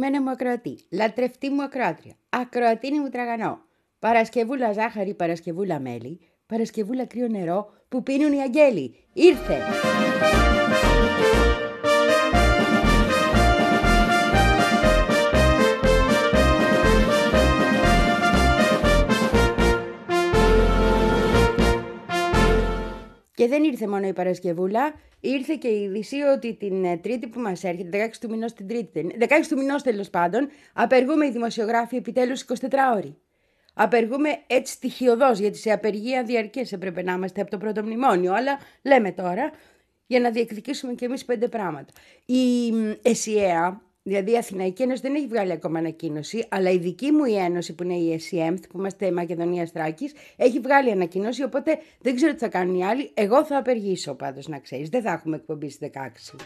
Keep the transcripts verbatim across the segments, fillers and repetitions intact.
αγαπημένα μου ακροατή, λατρευτή μου ακροάτρια, ακροατίνη μου τραγανό, Παρασκευούλα ζάχαρη, Παρασκευούλα μέλι, Παρασκευούλα κρύο νερό που πίνουν οι αγγέλοι. Ήρθε! Και δεν ήρθε μόνο η Παρασκευούλα, ήρθε και η είδηση ότι την Τρίτη που μας έρχεται, δεκαέξι του μηνός την Τρίτη, δεκαέξι του μηνός τέλος πάντων, απεργούμε οι δημοσιογράφοι επιτέλους εικοσιτετράωροι. Απεργούμε έτσι στοιχειωδώς, γιατί σε απεργία διαρκές έπρεπε να είμαστε από το πρώτο μνημόνιο, αλλά λέμε τώρα για να διεκδικήσουμε κι εμείς πέντε πράγματα. Η ΕΣΥΑ, δηλαδή η Αθηναϊκή Ένωση, δεν έχει βγάλει ακόμα ανακοίνωση, αλλά η δική μου η ένωση που είναι η ΕΣΥΕΜΘ, που είμαστε Μακεδονίας Θράκης, έχει βγάλει ανακοίνωση, οπότε δεν ξέρω τι θα κάνουν οι άλλοι. Εγώ θα απεργήσω πάντως, να ξέρεις. Δεν θα έχουμε εκπομπή στις δεκαέξι.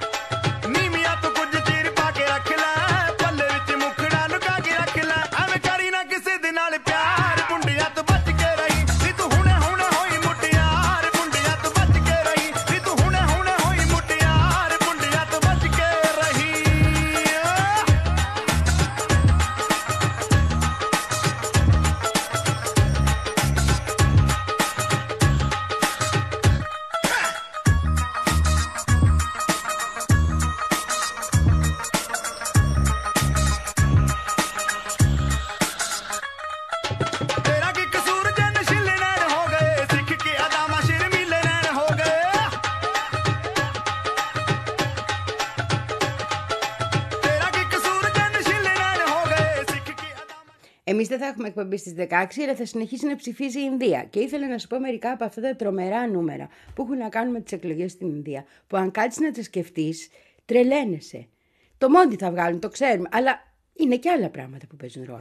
Εμείς δεν θα έχουμε εκπομπή στις δεκαέξι, αλλά θα συνεχίσει να ψηφίζει η Ινδία. Και ήθελα να σου πω μερικά από αυτά τα τρομερά νούμερα που έχουν να κάνουν με τις εκλογές στην Ινδία. Που αν κάτσεις να τα σκεφτείς, τρελαίνεσαι. Το Μόντι θα βγάλουν, το ξέρουμε, αλλά είναι και άλλα πράγματα που παίζουν ρόλο.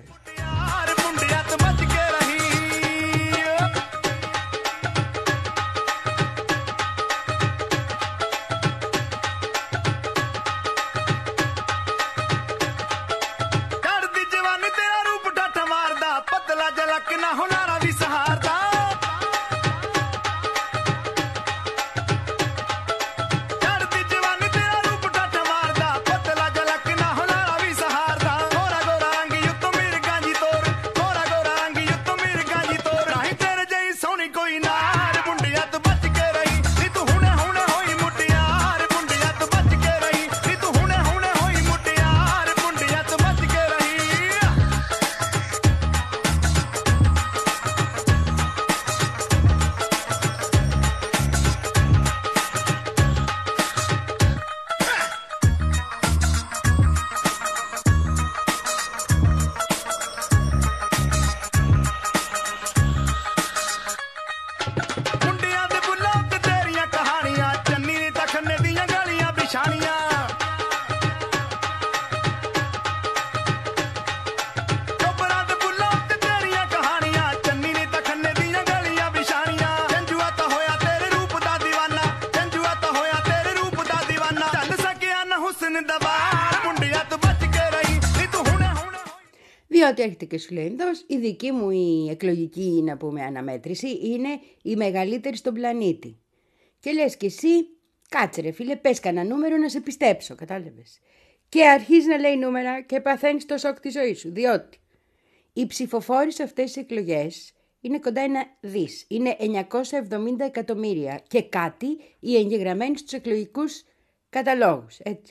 Διότι έρχεται και σου λέει εντός, η δική μου η εκλογική, να πούμε, αναμέτρηση είναι η μεγαλύτερη στον πλανήτη. Και λες και εσύ, κάτσε ρε φίλε, πες κανένα νούμερο να σε πιστέψω, κατάλαβες. Και αρχίζει να λέει νούμερα και παθαίνεις το σοκ της ζωής σου, διότι οι ψηφοφόροι σε αυτές τις εκλογές είναι κοντά ένα δις, είναι εννιακόσια εβδομήντα εκατομμύρια και κάτι οι εγγεγραμμένοι στους εκλογικούς καταλόγους, έτσι.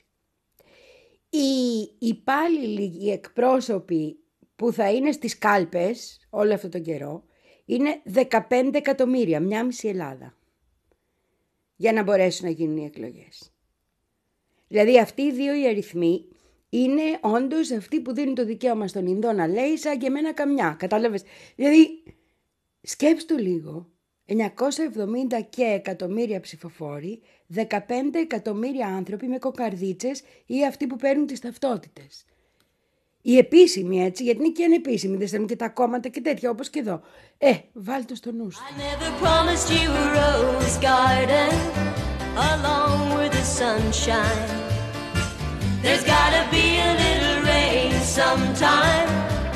Οι υπάλληλοι, οι εκπρόσωποι που θα είναι στις κάλπες όλο αυτόν τον καιρό είναι δεκαπέντε εκατομμύρια, μια μισή Ελλάδα, για να μπορέσουν να γίνουν οι εκλογές. Δηλαδή αυτοί οι δύο οι αριθμοί είναι όντως αυτοί που δίνουν το δικαίωμα στον Ινδό να λέει σαν και εμένα καμιά, κατάλαβες. Δηλαδή σκέψου το λίγο, εννιακόσια εβδομήντα και εκατομμύρια ψηφοφόροι, δεκαπέντε εκατομμύρια άνθρωποι με κοκαρδίτσες ή αυτοί που παίρνουν τις ταυτότητες. Οι επίσημοι, έτσι, γιατί είναι και ανεπίσημοι, δεν στέλνουν και τα κόμματα και τέτοια, όπως και εδώ. Ε, βάλ' το στο νου σου. I never promised you a rose garden along with the sunshine. There's gotta be a little rain sometime.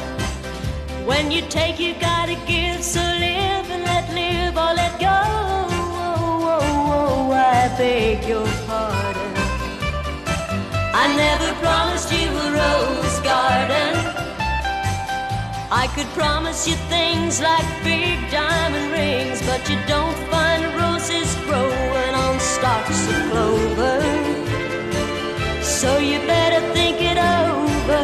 When you take, you gotta give, so live and let live or let go. Oh, oh, oh, I beg your pardon. I never never promised you a rose garden. I could promise you things like big diamond rings, but you don't find roses growing on stalks of clover. So you better think it over.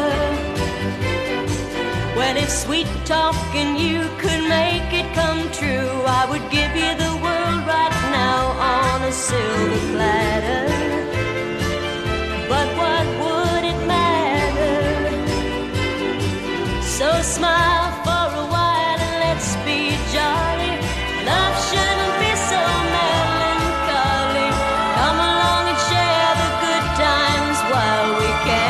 Well, if sweet talking you could make it come true, I would give you the world right now on a silver platter. But what would it matter? So smile for a while and let's be jolly. Love shouldn't be so melancholy. Come along and share the good times while we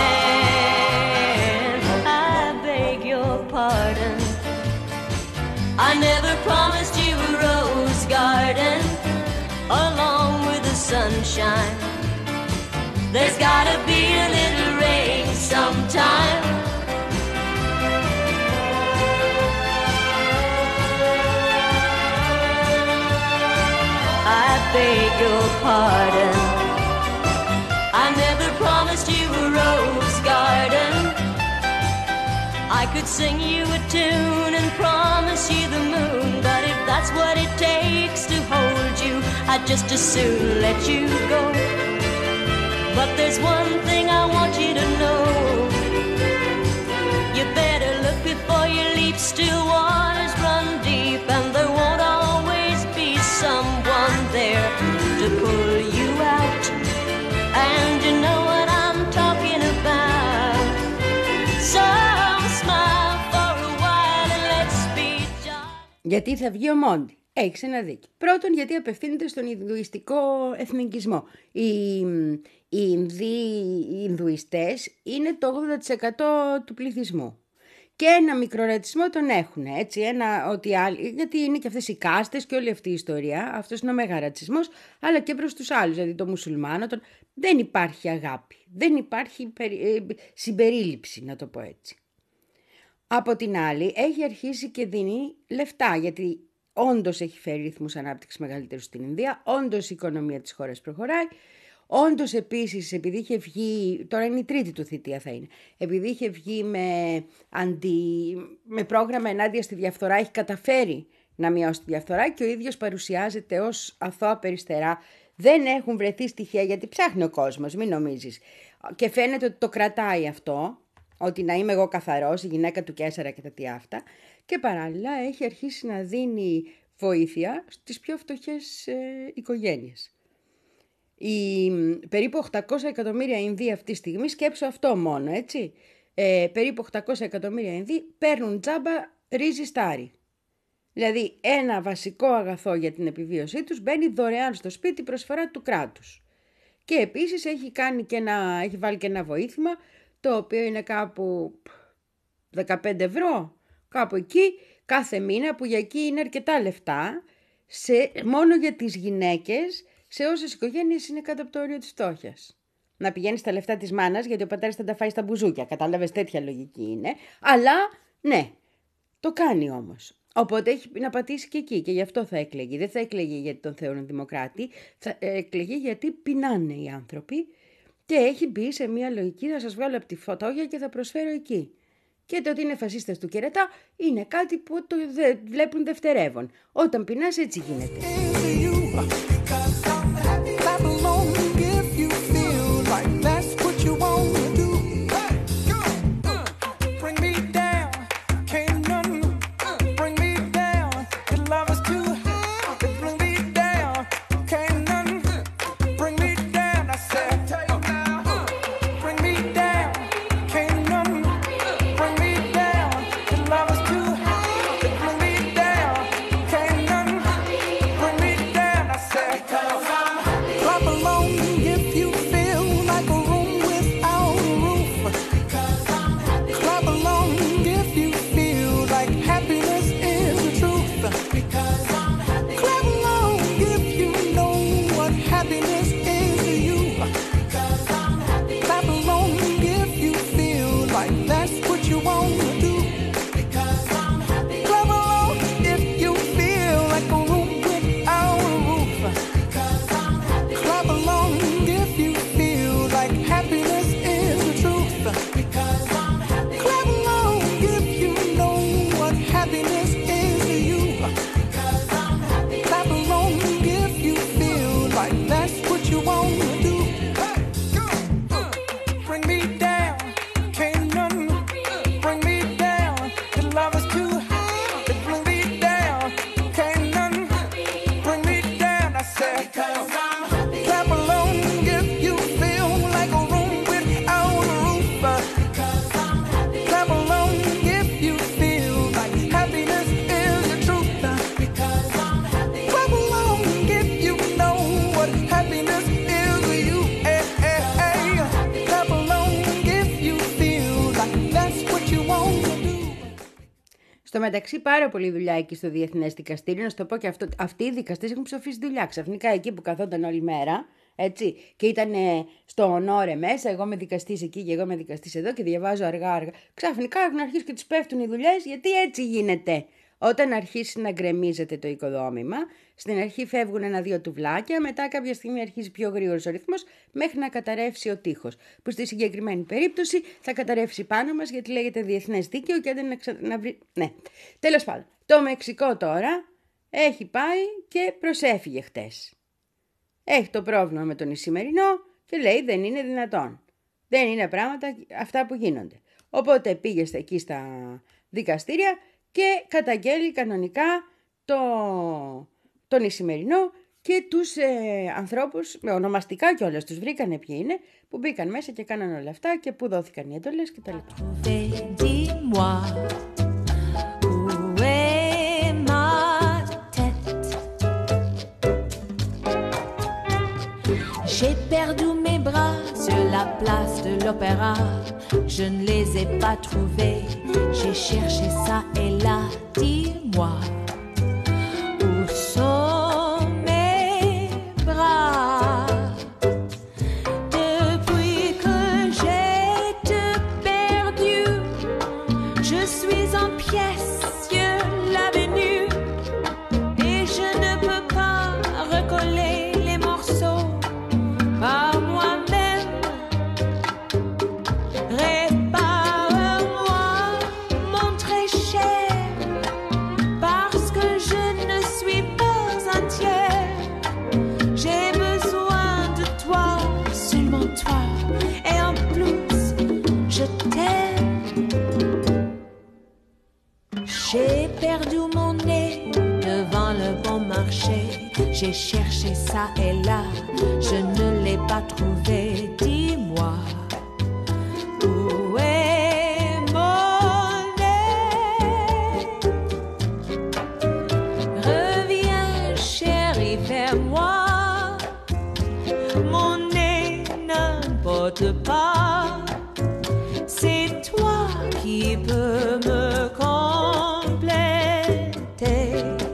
can. I beg your pardon. I never promised you a rose garden along with the sunshine. There's gotta be a little rain sometime. I beg your pardon. I never promised you a rose garden. I could sing you a tune and promise you the moon, but if that's what it takes to hold you, I'd just as soon let you go. But there's one thing I want you to know. You better look before you leap. Still waters run deep, and there won't always be someone there to pull you out. And you know what I'm talking about. So smile for a while and let's be jolly. Γιατί θα βγει ο Μόντι. Έχεις ένα δίκιο. Πρώτον, γιατί απευθύνεται στον Ινδουιστικό εθνικισμό. Οι, οι, Ινδοί, οι Ινδουιστές είναι το ογδόντα τοις εκατό του πληθυσμού. Και ένα μικρορατσισμό τον έχουν, έτσι, ένα, ότι άλλοι, γιατί είναι και αυτές οι κάστες και όλη αυτή η ιστορία, αυτός είναι ο μεγαρατσισμός, αλλά και προς τους άλλους, δηλαδή το μουσουλμάνο, τον, δεν υπάρχει αγάπη, δεν υπάρχει περι, συμπερίληψη, να το πω έτσι. Από την άλλη, έχει αρχίσει και δίνει λεφτά, γιατί όντως έχει φέρει ρυθμούς ανάπτυξης μεγαλύτερους στην Ινδία, όντως η οικονομία της χώρας προχωράει, όντως επίσης επειδή είχε βγει, τώρα είναι η τρίτη του θητεία θα είναι, επειδή είχε βγει με, αντι, με πρόγραμμα ενάντια στη διαφθορά, έχει καταφέρει να μειώσει τη διαφθορά και ο ίδιος παρουσιάζεται ως αθώα περιστερά. Δεν έχουν βρεθεί στοιχεία, γιατί ψάχνει ο κόσμος, μην νομίζεις. Και φαίνεται ότι το κρατάει αυτό, ότι να είμαι εγώ καθαρός, η γυναίκα του Καίσαρα και τα τι αυτά. Και παράλληλα έχει αρχίσει να δίνει βοήθεια στις πιο φτωχές ε, οικογένειες. Οι περίπου οκτακόσια εκατομμύρια Ινδοί αυτή τη στιγμή, σκέψω αυτό μόνο, έτσι. Ε, περίπου οκτακόσια εκατομμύρια Ινδοί παίρνουν τζάμπα ρύζι στάρι. Δηλαδή ένα βασικό αγαθό για την επιβίωσή τους μπαίνει δωρεάν στο σπίτι, προσφορά του κράτους. Και επίσης έχει, κάνει και ένα, έχει βάλει και ένα βοήθημα, το οποίο είναι κάπου δεκαπέντε ευρώ, κάπου εκεί, κάθε μήνα, που για εκεί είναι αρκετά λεφτά, σε, μόνο για τις γυναίκες, σε όσες οικογένειες είναι κάτω από το όριο της φτώχειας. Να πηγαίνει στα λεφτά της μάνας, γιατί ο πατέρας θα τα φάει στα μπουζούκια, κατάλαβες, τέτοια λογική είναι, αλλά ναι, το κάνει όμως. Οπότε έχει να πατήσει και εκεί και γι' αυτό θα εκλεγεί. Δεν θα εκλεγεί γιατί τον θεωρούν δημοκράτη, θα εκλεγεί γιατί πεινάνε οι άνθρωποι και έχει μπει σε μια λογική να σας βγάλω από τη φτώχεια και θα προσφέρω εκεί. Και το ότι είναι φασίστες του κερατά είναι κάτι που το δε, βλέπουν δευτερεύον. Όταν πεινάς έτσι γίνεται. Come Στο μεταξύ, πάρα πολλή δουλειά εκεί στο Διεθνές Δικαστήριο. Να σου το πω και αυτό. Αυτοί οι δικαστές έχουν ψοφήσει δουλειά. Ξαφνικά εκεί που καθόταν όλη μέρα, έτσι, και ήταν στο ονόρε μέσα, εγώ είμαι δικαστής εκεί και εγώ είμαι δικαστής εδώ και διαβάζω αργά-αργά. Ξαφνικά έχουν αρχίσει και τους πέφτουν οι δουλειές, γιατί έτσι γίνεται. Όταν αρχίσει να γκρεμίζεται το οικοδόμημα, στην αρχή φεύγουν ένα-δύο τουβλάκια, μετά κάποια στιγμή αρχίζει πιο γρήγορος ο ρυθμός μέχρι να καταρρεύσει ο τοίχος. Που στη συγκεκριμένη περίπτωση θα καταρρεύσει πάνω μας γιατί λέγεται διεθνές δίκαιο και δεν να, ξα... να βρει. Ναι. Τέλος πάντων, το Μεξικό τώρα έχει πάει και προσέφυγε χτες. Έχει το πρόβλημα με τον Ισημερινό και λέει δεν είναι δυνατόν. Δεν είναι πράγματα αυτά που γίνονται. Οπότε πήγε εκεί στα δικαστήρια και καταγγέλει κανονικά το, τον Ισημερινό και τους ε, ανθρώπους, με ονομαστικά κιόλας τους βρήκανε ποιοι είναι, που μπήκαν μέσα και κάναν όλα αυτά και που δόθηκαν οι εντολές και τα λοιπά. J'ai perdu mes bras sur la place de l'opéra. Je ne les ai pas trouvés. J'ai cherché ça et là. Dis-moi, où sont mes bras? Depuis que j'ai te perdu, je suis en pièces sur l'avenue et je ne peux pas recoller les morceaux par moi-même. Répare-moi, mon très cher, parce que je ne suis pas entière. J'ai besoin de toi, seulement toi, et en plus, je t'aime. J'ai perdu mon nez devant le bon marché. J'ai cherché ça et là, je ne l'ai pas trouvé. Dis-moi, où est mon nez? Reviens, chérie, vers moi. Mon nez n'importe pas. C'est toi qui peux me compléter.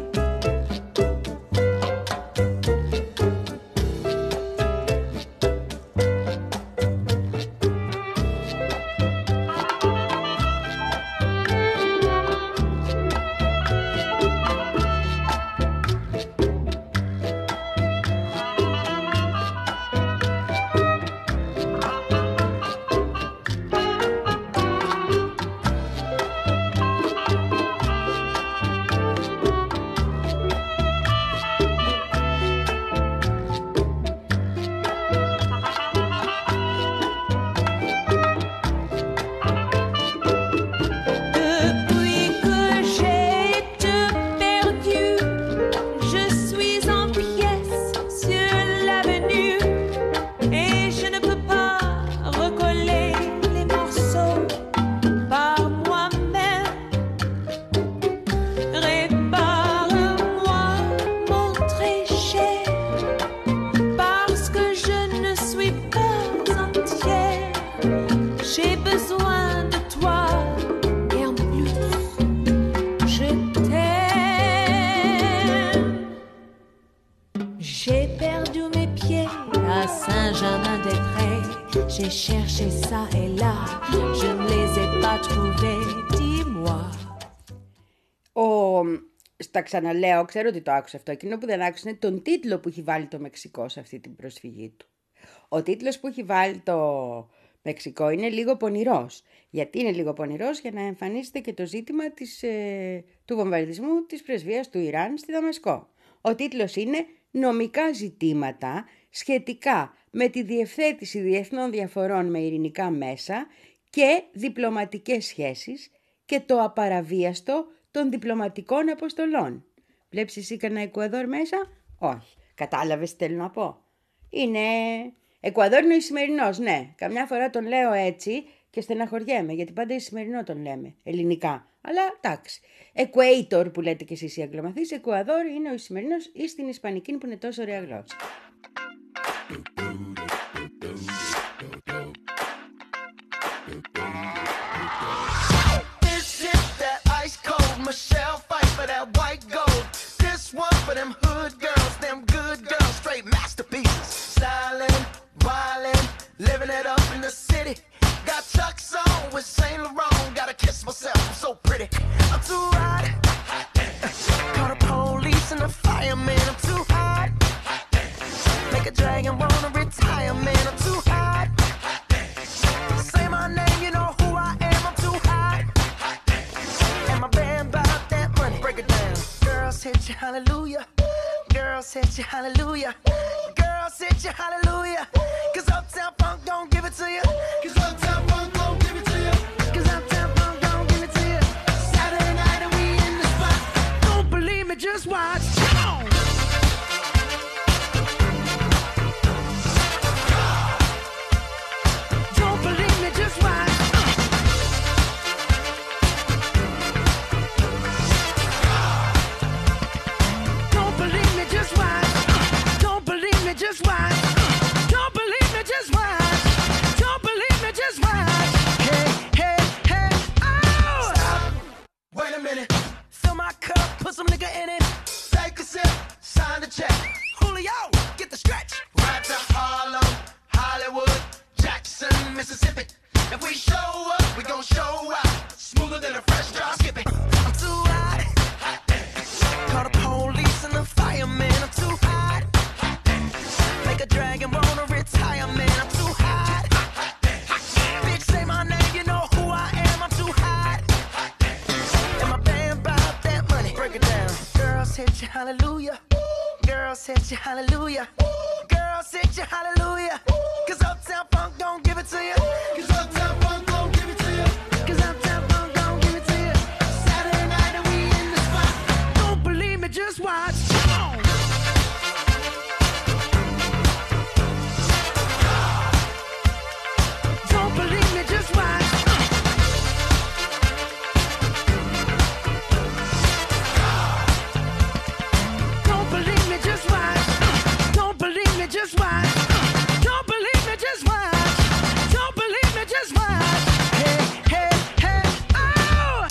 J'ai cherché ça et là, je ne les ai pas trouvés. Dis-moi. Ο... Στα ξαναλέω, ξέρω ότι το άκουσα αυτό. Εκείνο που δεν άκουσα είναι τον τίτλο που έχει βάλει το Μεξικό σε αυτή την προσφυγή του. Ο τίτλος που έχει βάλει το Μεξικό είναι λίγο πονηρός. Γιατί είναι λίγο πονηρός? Για να εμφανίσετε και το ζήτημα της, ε, του βομβαρδισμού της πρεσβείας του Ιράν στη Δαμασκό. Ο τίτλος είναι «Νομικά ζητήματα σχετικά με τη διευθέτηση διεθνών διαφορών με ειρηνικά μέσα και διπλωματικές σχέσεις και το απαραβίαστο των διπλωματικών αποστολών». Βλέπεις εσύ κανένα Εκουαδόρ μέσα? Όχι. Κατάλαβες τι θέλω να πω? Είναι... Εκουαδόρ είναι ο Ισημερινός, ναι. Καμιά φορά τον λέω έτσι και στεναχωριέμαι, γιατί πάντα Ισημερινό τον λέμε, ελληνικά. Αλλά εντάξει. Equator που λέτε κι εσείς οι Αγγλομαθείς, Εκουαδόρ είναι ο Ισημερινός ή στην Ισπανική που είναι τόσο ωραία γλώσσα. hallelujah. Girls hit you hallelujah. Girls hit you hallelujah. Cause Uptown Funk don't give it to you. Cause Uptown Funk don't give it to you. Cause Uptown Funk don't give it to you. Saturday night and we in the spot. Don't believe me, just watch. Come on. Don't believe me, just watch. Don't believe me, just watch. Don't believe me, just watch. Don't believe me, just watch. Don't believe me, just watch. Hey, hey, hey, oh! Stop. Wait a minute. Fill my cup, put some nigga in it. Take a sip, sign the check. Julio, get the stretch. Right to Harlem, Hollywood, Jackson, Mississippi. If we show up, we gon' show out. Smoother than a fresh drop skipping. I'm too hot. Hot call the police and the fireman. I'm too hot. Hot make a dragon wanna retire, man. I'm too hot. Hot bitch, say my name, you know who I am. I'm too hot. And my band bought that money. Break it down. Girls hit you, hallelujah. Girls hit you, hallelujah. Girls hit you, hallelujah. Cause Uptown Funk don't give it to you. Cause Uptown Funk don't give it to you. Cause Uptown Funk don't give it to you. Saturday night and we in the spot. Don't believe me, just watch. Come on. Don't believe me, just watch. Don't believe me, just watch. Don't believe me, just watch. Don't believe me, just watch. Don't believe me, just watch. Hey, hey, hey, oh!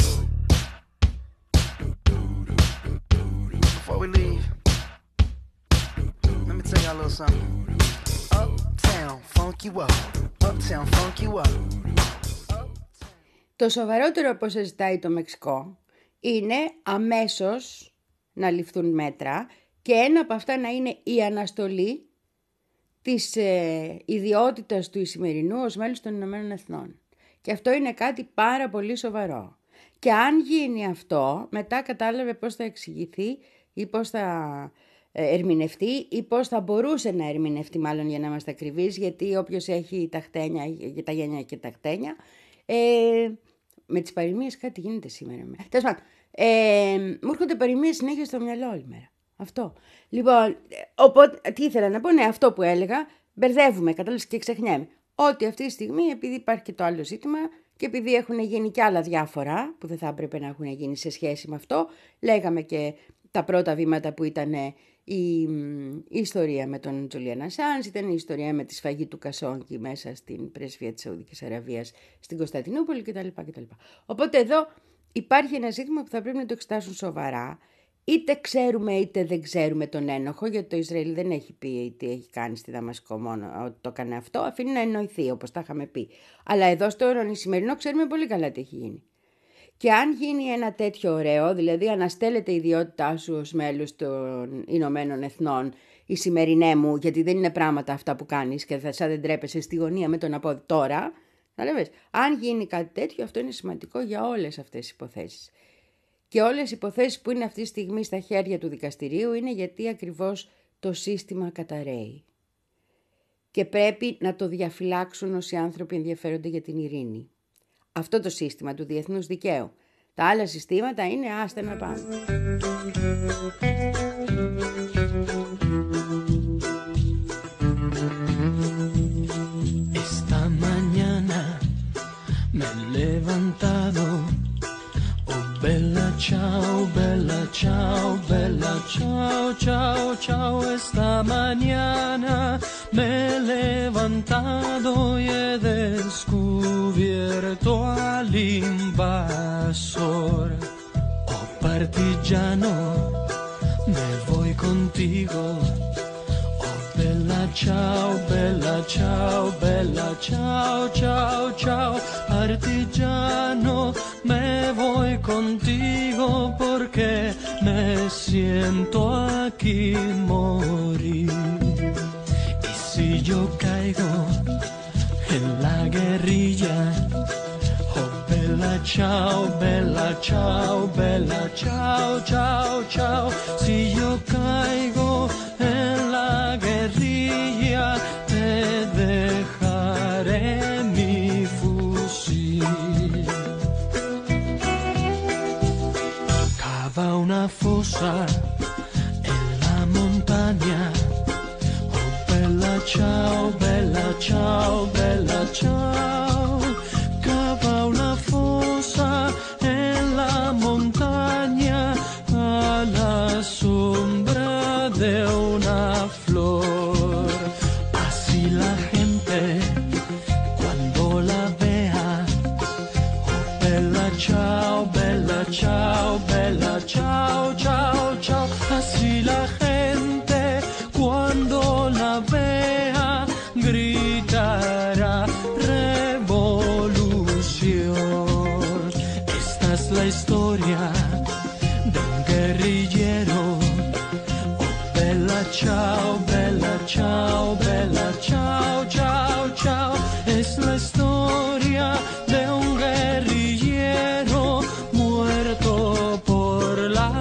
Before we leave, let me tell y'all a little something. Uptown, funk you up. Uptown, funk you up. Το σοβαρότερο που συζητάει το Μεξικό είναι αμέσως να ληφθούν μέτρα και ένα από αυτά να είναι η αναστολή της ε, ιδιότητας του Ισημερινού ως μέλος των Ηνωμένων Εθνών. Και αυτό είναι κάτι πάρα πολύ σοβαρό. Και αν γίνει αυτό, μετά κατάλαβε πώς θα εξηγηθεί ή πώς θα ε, ερμηνευτεί ή πώς θα μπορούσε να ερμηνευτεί, μάλλον για να είμαστε ακριβείς, γιατί όποιος έχει τα χτένια, τα γένια και τα χτένια, ε, με τις παροιμίες κάτι γίνεται σήμερα. Τέλος πάντων, ε, μου έρχονται παροιμίες συνέχεια στο μυαλό όλη μέρα. Αυτό. Λοιπόν, οπότε, τι ήθελα να πω, ναι, αυτό που έλεγα, μπερδεύουμε, κατάλαβες, και ξεχνιέμαι. Ότι αυτή τη στιγμή, επειδή υπάρχει και το άλλο ζήτημα και επειδή έχουν γίνει και άλλα διάφορα που δεν θα έπρεπε να έχουν γίνει σε σχέση με αυτό, λέγαμε και τα πρώτα βήματα που ήταν η, η ιστορία με τον Τζουλιάν Ασάνζ, ήταν η ιστορία με τη σφαγή του Κασόγκη μέσα στην πρεσβεία της Σαουδικής Αραβίας στην Κωνσταντινούπολη κτλ. κτλ. Οπότε εδώ υπάρχει ένα ζήτημα που θα πρέπει να το εξετάσουν σοβαρά. Είτε ξέρουμε είτε δεν ξέρουμε τον ένοχο, γιατί το Ισραήλ δεν έχει πει τι έχει κάνει στη Δαμασκό μόνο ότι το έκανε αυτό, αφήνει να εννοηθεί όπως τα είχαμε πει. Αλλά εδώ στο Ισημερινό ξέρουμε πολύ καλά τι έχει γίνει. Και αν γίνει ένα τέτοιο ωραίο, δηλαδή αναστέλλεται η ιδιότητά σου ως μέλος των Ηνωμένων Εθνών, η σημερινέ μου, γιατί δεν είναι πράγματα αυτά που κάνεις και θα σαν δεν τρέπεσαι στη γωνία με το να πω τώρα, να λέμε, αν γίνει κάτι τέτοιο, αυτό είναι σημαντικό για όλες αυτές τις υποθέσεις. Και όλες οι υποθέσεις που είναι αυτή τη στιγμή στα χέρια του δικαστηρίου είναι γιατί ακριβώς το σύστημα καταρρέει. Και πρέπει να το διαφυλάξουν όσοι άνθρωποι ενδιαφέρονται για την ειρήνη. Αυτό το σύστημα του διεθνούς δικαίου. Τα άλλα συστήματα είναι άστα να πάνε. Esta mañana me he levantado. Oh, bella ciao, bella ciao, bella ciao, ciao, ciao. Esta mañana me he levantado y he descubierto al invasor. Oh, partigiano, me voy contigo. Oh, bella ciao, bella ciao, bella ciao, ciao, ciao. Partigiano, me voy contigo porque me siento aquí morir. Y si yo caigo en la guerrilla, oh bella ciao, bella ciao, bella ciao, ciao, ciao. Si yo caigo en la guerrilla, te dejaré mi fusil. Cava una fosa en la montaña. Oh, bella ciao, bella ciao, bella ciao. Cava una fosa en la montaña a la sombra de una flor. Así la gente cuando la vea, oh, bella ciao, bella ciao, bella ciao, ciao, ciao. Así la gente cuando la vea gritará revolución. Esta es la historia de un guerrillero. Oh, bella ciao, bella ciao, bella ciao, ciao, ciao. Es la historia de un guerrillero muerto por la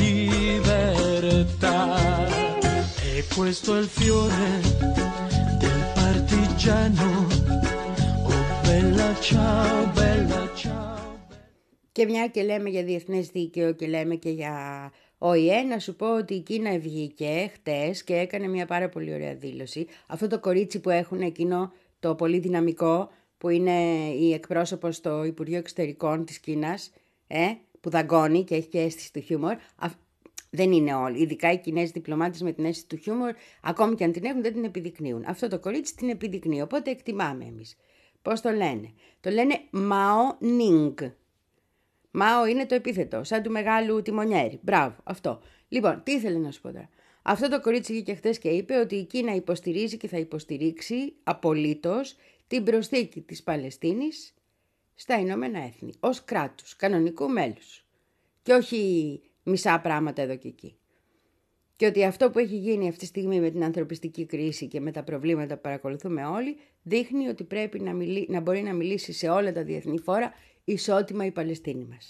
libertad. He puesto el fiore del partigiano. Oh, bella ciao, bella ciao. Και μια και λέμε για διεθνές δίκαιο και λέμε και για Ο ι ε, να σου πω ότι η Κίνα βγήκε χτες και έκανε μια πάρα πολύ ωραία δήλωση. Αυτό το κορίτσι που έχουν εκείνο το πολύ δυναμικό, που είναι η εκπρόσωπος στο Υπουργείο Εξωτερικών της Κίνας, ε, που δαγκώνει και έχει και αίσθηση του χιούμορ. Δεν είναι όλοι. Ειδικά οι Κινέζοι διπλωμάτες με την αίσθηση του χιούμορ, ακόμη και αν την έχουν, δεν την επιδεικνύουν. Αυτό το κορίτσι την επιδεικνύει, οπότε εκτιμάμε εμείς. Πώς το λένε? Το λένε Μαο Νίνγκ. Μάο είναι το επίθετο, σαν του μεγάλου τιμονιέρη. Μπράβο, αυτό. Λοιπόν, τι ήθελε να σου πω τώρα? Αυτό το κορίτσι βγήκε χθες και είπε ότι η Κίνα υποστηρίζει και θα υποστηρίξει απολύτως την προσθήκη της Παλαιστίνης στα Ηνωμένα Έθνη, ως κράτους, κανονικού μέλους. Και όχι μισά πράγματα εδώ και εκεί. Και ότι αυτό που έχει γίνει αυτή τη στιγμή με την ανθρωπιστική κρίση και με τα προβλήματα που παρακολουθούμε όλοι, δείχνει ότι πρέπει να, μιλεί, να μπορεί να μιλήσει σε όλα τα διεθνή φόρα ισότιμα η Παλαιστίνη μας.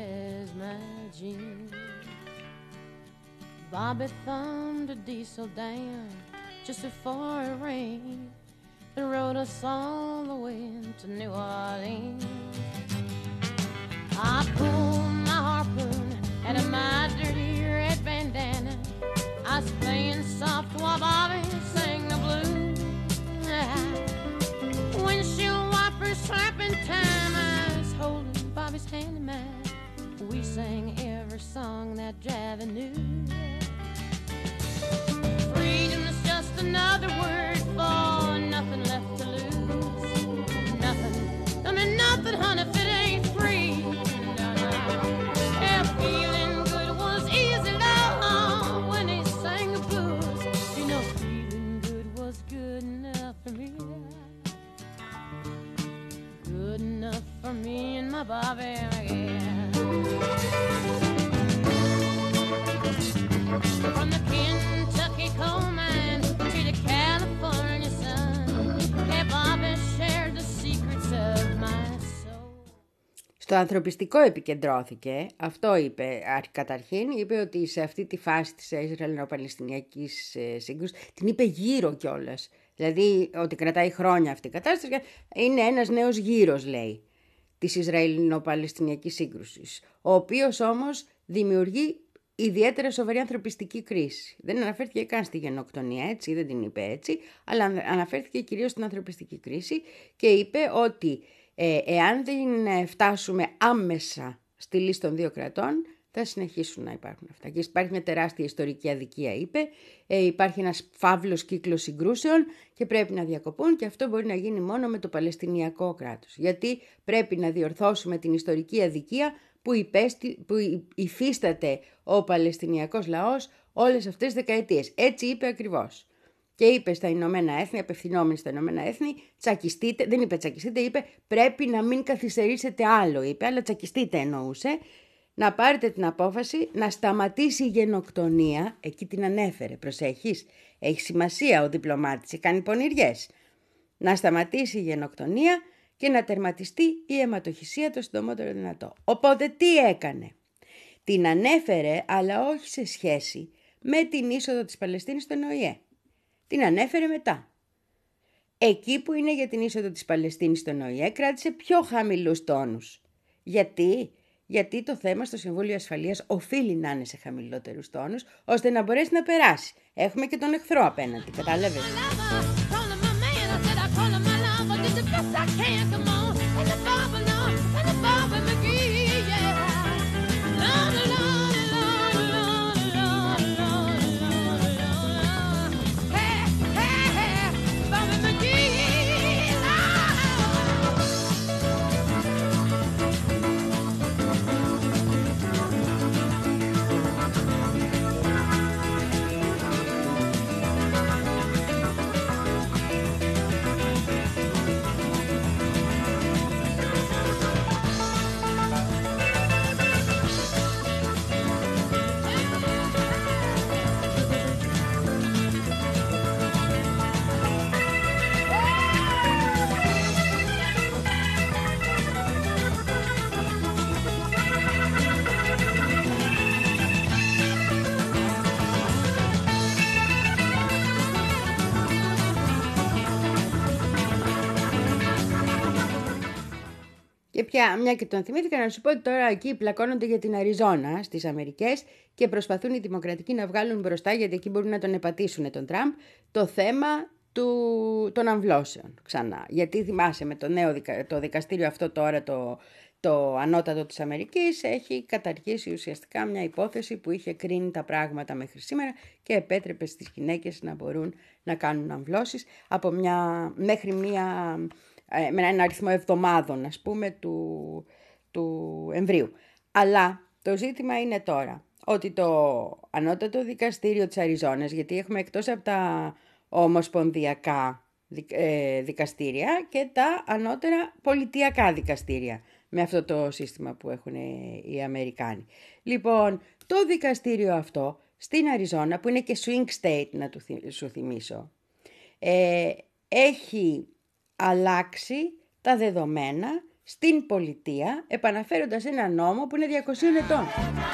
Bobby thumbed a diesel down just before it rained and rode us all the way to New Orleans. I pulled my harpoon out of my dirty red bandana. I was playing soft while Bobby sang the blues. Windshield wipers slapping time, I was holding Bobby's hand in mine. We sang every song that Javi knew. Freedom's just another word for nothing left to lose. Nothing, I mean nothing, honey, if it ain't free. No, no. Yeah, feeling good was easy, love, when he sang the blues. You know, feeling good was good enough for me. Good enough for me and my Bobby, yeah. From the Kentucky coal mine to the California sun, hey, Bobby shared the secrets of my soul. Στο ανθρωπιστικό επικεντρώθηκε, αυτό είπε καταρχήν, είπε ότι σε αυτή τη φάση της Ισραηλο-Παλαιστινιακής σύγκρουσης, την είπε γύρω κιόλας, δηλαδή ότι κρατάει χρόνια αυτή η κατάσταση, είναι ένας νέος γύρος, λέει, της Ισραηλο-Παλαιστινιακής σύγκρουσης, ο οποίος όμως δημιουργεί ιδιαίτερα σοβαρή ανθρωπιστική κρίση. Δεν αναφέρθηκε καν στη γενοκτονία, έτσι, δεν την είπε έτσι, αλλά αναφέρθηκε κυρίως στην ανθρωπιστική κρίση και είπε ότι ε, εάν δεν φτάσουμε άμεσα στη λύση των δύο κρατών, θα συνεχίσουν να υπάρχουν αυτά. Και υπάρχει μια τεράστια ιστορική αδικία, είπε, ε, υπάρχει ένας φαύλος κύκλος συγκρούσεων και πρέπει να διακοπούν και αυτό μπορεί να γίνει μόνο με το Παλαιστινιακό κράτος. Γιατί πρέπει να διορθώσουμε την ιστορική αδικία που, υπέστη, που υφίσταται ο Παλαιστινιακός λαός όλες αυτές τις δεκαετίες. Έτσι είπε ακριβώς. Και είπε στα Ηνωμένα Έθνη, απευθυνόμενοι στα Ηνωμένα Έθνη, τσακιστείτε, δεν είπε τσακιστείτε, είπε πρέπει να μην καθυστερήσετε άλλο, είπε, αλλά τσακιστείτε εννοούσε, να πάρετε την απόφαση να σταματήσει η γενοκτονία, εκεί την ανέφερε, προσέχεις, έχει σημασία ο διπλωμάτης, κάνει πονηριές, να σταματήσει η γενοκτονία και να τερματιστεί η αιματοχυσία το συντομότερο δυνατό. Οπότε τι έκανε? Την ανέφερε, αλλά όχι σε σχέση με την είσοδο της Παλαιστίνης στον Ο Η Ε. Την ανέφερε μετά. Εκεί που είναι για την είσοδο της Παλαιστίνης στον Ο Η Ε κράτησε πιο χαμηλούς τόνους. Γιατί? Γιατί το θέμα στο Συμβούλιο Ασφαλείας οφείλει να είναι σε χαμηλότερους τόνους, ώστε να μπορέσει να περάσει. Έχουμε και τον εχθρό απέναντι, κατάλαβες? Και πια, μια και τον θυμήθηκα, να σου πω ότι τώρα εκεί πλακώνονται για την Αριζόνα στις Αμερικές και προσπαθούν οι δημοκρατικοί να βγάλουν μπροστά, γιατί εκεί μπορούν να τον επατήσουν τον Τραμπ, το θέμα του, των αμβλώσεων ξανά. Γιατί θυμάσαι, με το νέο δικα, το δικαστήριο αυτό τώρα, το, το ανώτατο της Αμερικής, έχει καταργήσει ουσιαστικά μια υπόθεση που είχε κρίνει τα πράγματα μέχρι σήμερα και επέτρεπε στις γυναίκες να μπορούν να κάνουν αμβλώσεις από μια, μέχρι μια... με ένα αριθμό εβδομάδων, ας πούμε, του, του εμβρίου. Αλλά το ζήτημα είναι τώρα ότι το ανώτατο δικαστήριο της Αριζόνας, γιατί έχουμε εκτός από τα ομοσπονδιακά δικαστήρια και τα ανώτερα πολιτιακά δικαστήρια, με αυτό το σύστημα που έχουν οι Αμερικάνοι. Λοιπόν, το δικαστήριο αυτό στην Αριζόνα, που είναι και swing state, να του, σου θυμίσω, ε, έχει αλλάξει τα δεδομένα στην πολιτεία, επαναφέροντας ένα νόμο που είναι διακοσίων ετών.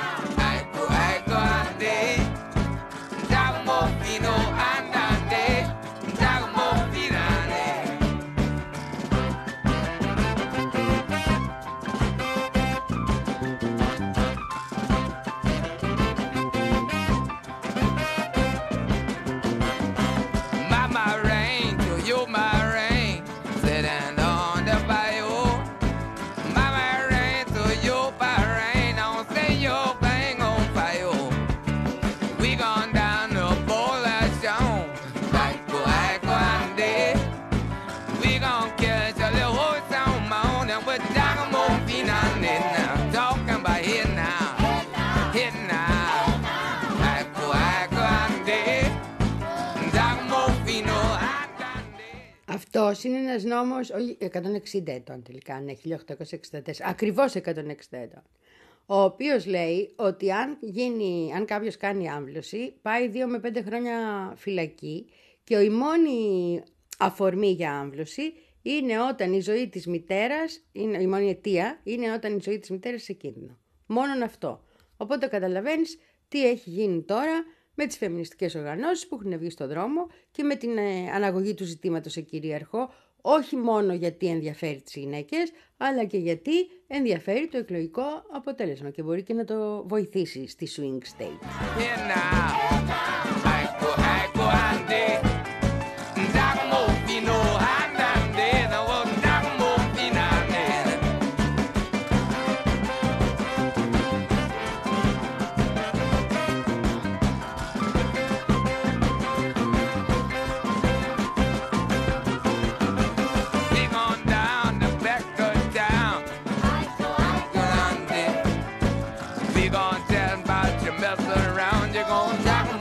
Αυτός είναι ένας νόμος, όχι, εκατόν εξήντα ετών τελικά, ναι, χίλια οκτακόσια εξήντα τέσσερα, ακριβώς εκατόν εξήντα ετών, ο οποίος λέει ότι αν, γίνει, αν κάποιος κάνει άμβλωση, πάει δύο με πέντε χρόνια φυλακή και η μόνη αφορμή για άμβλωση είναι όταν η ζωή της μητέρας, είναι, η μόνη αιτία είναι όταν η ζωή της μητέρας σε κίνδυνο. Μόνον αυτό. Οπότε καταλαβαίνεις τι έχει γίνει τώρα με τις φεμινιστικές οργανώσεις που έχουν βγει στον δρόμο και με την ε, αναγωγή του ζητήματος σε κυρίαρχο, όχι μόνο γιατί ενδιαφέρει τις γυναίκες, αλλά και γιατί ενδιαφέρει το εκλογικό αποτέλεσμα και μπορεί και να το βοηθήσει στη swing state. Around, you're gonna talk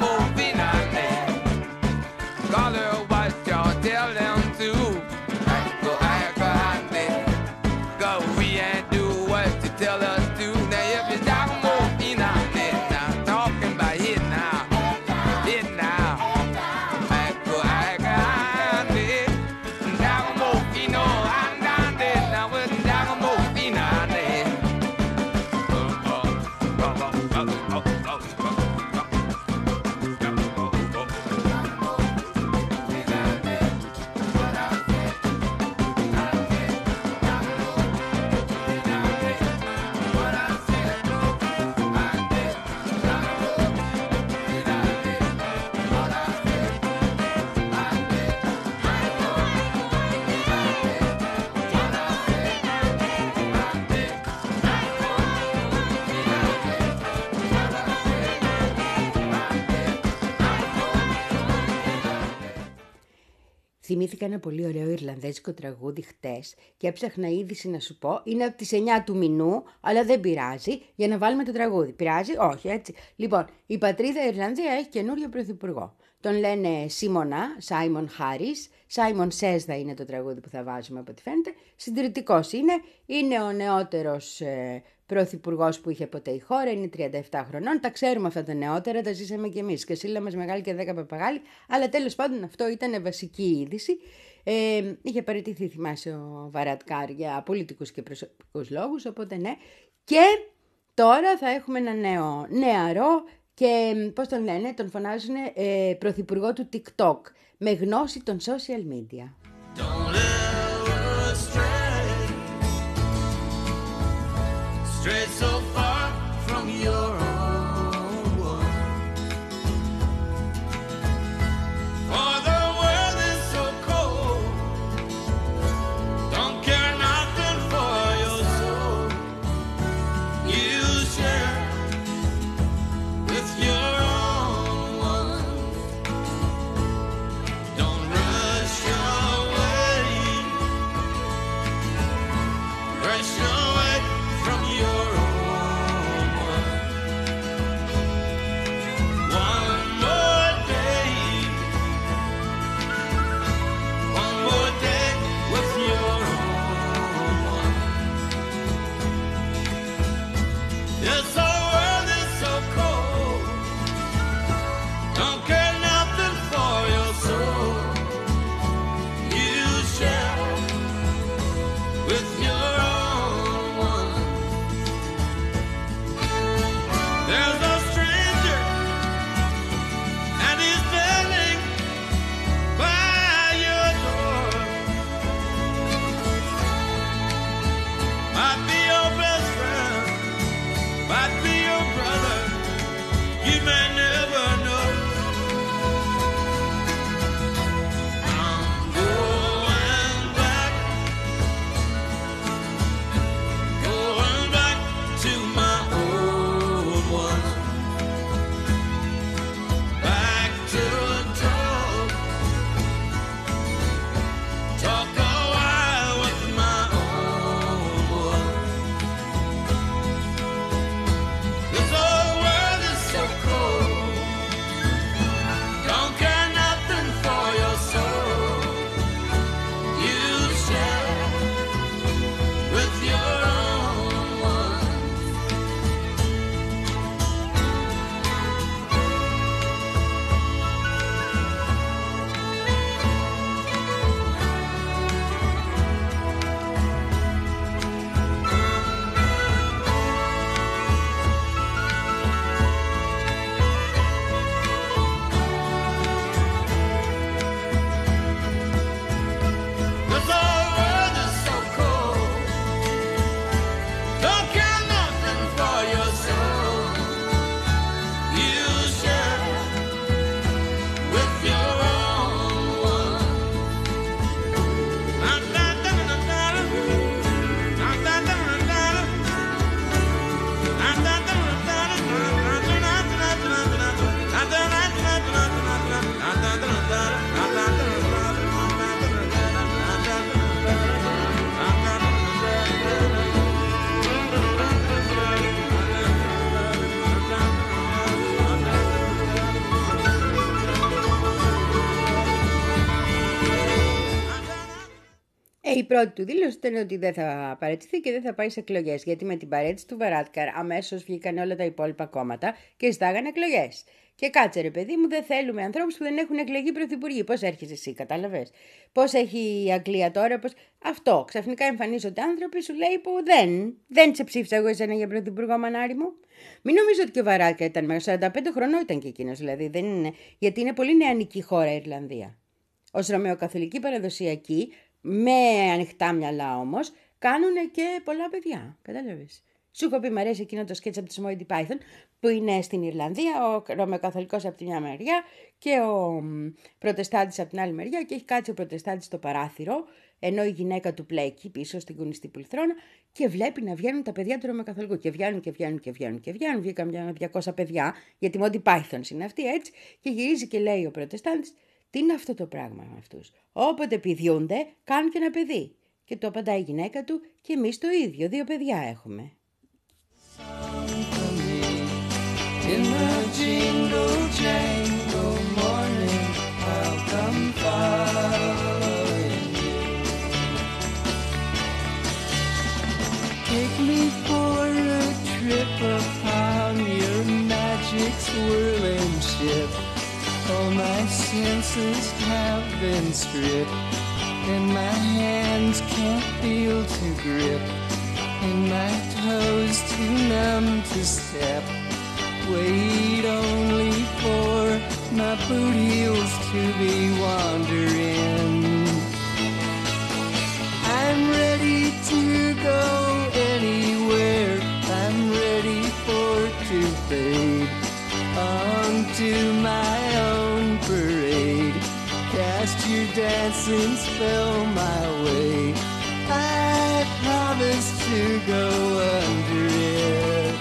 Θυμήθηκα ένα πολύ ωραίο ιρλανδέζικο τραγούδι χτες και έψαχνα είδηση να σου πω. Είναι από τις εννιά του μηνού, αλλά δεν πειράζει, για να βάλουμε το τραγούδι. Πειράζει? Όχι, έτσι. Λοιπόν, η πατρίδα Ιρλανδία έχει καινούριο πρωθυπουργό. Τον λένε Σίμωνα, Σάιμον Χάρις. Σάιμον Σες θα είναι το τραγούδι που θα βάζουμε από ό,τι φαίνεται. Συντηρητικός είναι. Είναι ο νεότερος ε, πρωθυπουργός που είχε ποτέ η χώρα. Είναι τριάντα επτά χρονών. Τα ξέρουμε αυτά τα νεότερα, τα ζήσαμε κι εμείς. Και σύλλα μας μεγάλη και δέκα παπαγάλοι. Αλλά τέλος πάντων αυτό ήταν βασική είδηση. Ε, είχε παραιτηθεί, θυμάσαι, ο Βαράτκαρ για πολιτικούς και προσωπικούς λόγους. Οπότε ναι. Και τώρα θα έχουμε ένα νέο νεαρό. Και πώς τον λένε, τον φωνάζουν ε, πρωθυπουργό του TikTok, με γνώση των social media. Don't ever stray, stray so far from your own one. For the world is so cold, don't care nothing for your soul. You share with your own one. Don't rush away, rush away from your own one. One more day, one more day with your own one. Yes, the world is so cold, don't care nothing for your soul. You share with your own one. There's a stranger and he's standing by your door. Might be your best friend, might be your brother, you may never know. I'm going back, going back to my old one. Back to talk, talk a while with my old one. This old world is so cold, don't care nothing for your soul. You share with your own one. This old world is so cold, don't care nothing for your soul. You share with your own one. Ε, η πρώτη του δήλωση ήταν ότι δεν θα παραιτηθεί και δεν θα πάει σε εκλογές. Γιατί με την παρέτηση του Βαράτκαρ αμέσως βγήκαν όλα τα υπόλοιπα κόμματα και ζητάγανε εκλογές. Και κάτσε ρε παιδί μου, δεν θέλουμε ανθρώπους που δεν έχουν εκλεγεί πρωθυπουργοί. Πώς έρχεσαι εσύ, κατάλαβες? Πώς έχει η Αγγλία τώρα, πώς... Αυτό. Ξαφνικά εμφανίζονται άνθρωποι, σου λέει που δεν. Δεν σε ψήφισα εγώ εσένα για πρωθυπουργό, μανάρι μου. Μην νομίζω ότι και ο Βαράτκαρ ήταν μέχρι σαράντα πέντε χρονών ήταν και εκείνος. Δηλαδή δεν είναι. Γιατί είναι πολύ νεανική χώρα η Ιρλανδία. Ως ρωμαιοκαθολική παραδοσιακή, με ανοιχτά μυαλά όμως, κάνουν και πολλά παιδιά. Κατάλαβες? Σου έχω πει, μ' αρέσει εκείνο το σκέτς από τη Monty Python, που είναι στην Ιρλανδία, ο Ρωμαιοκαθολικός από τη μια μεριά και ο Προτεστάντης από την άλλη μεριά, και έχει κάτσει ο Προτεστάντης στο παράθυρο, ενώ η γυναίκα του πλέκει πίσω στην κουνιστή πουλθρόνα και βλέπει να βγαίνουν τα παιδιά του Ρωμαιοκαθολικού. Και βγαίνουν και βγαίνουν και βγαίνουν και βγαίνουν. Βγήκαν μια διακόσια παιδιά, γιατί Monty Python είναι αυτή, έτσι, και γυρίζει και λέει ο Προτεστάντης, Τι είναι αυτό το πράγμα με αυτούς? Όποτε πηδιούνται, κάνουν και ένα παιδί. Και το απαντάει η γυναίκα του, και εμείς το ίδιο, δύο παιδιά έχουμε. In the jingle jangle morning, I'll come following you. Take me for a trip upon your magic swirling ship. All my senses have been stripped, and my hands can't feel to grip, and my toes too numb to step. Wait only for my boot heels to be wandering. I'm ready to go anywhere. I'm ready for to fade onto my own parade. Cast your dancing spell my way. I promise to go under it.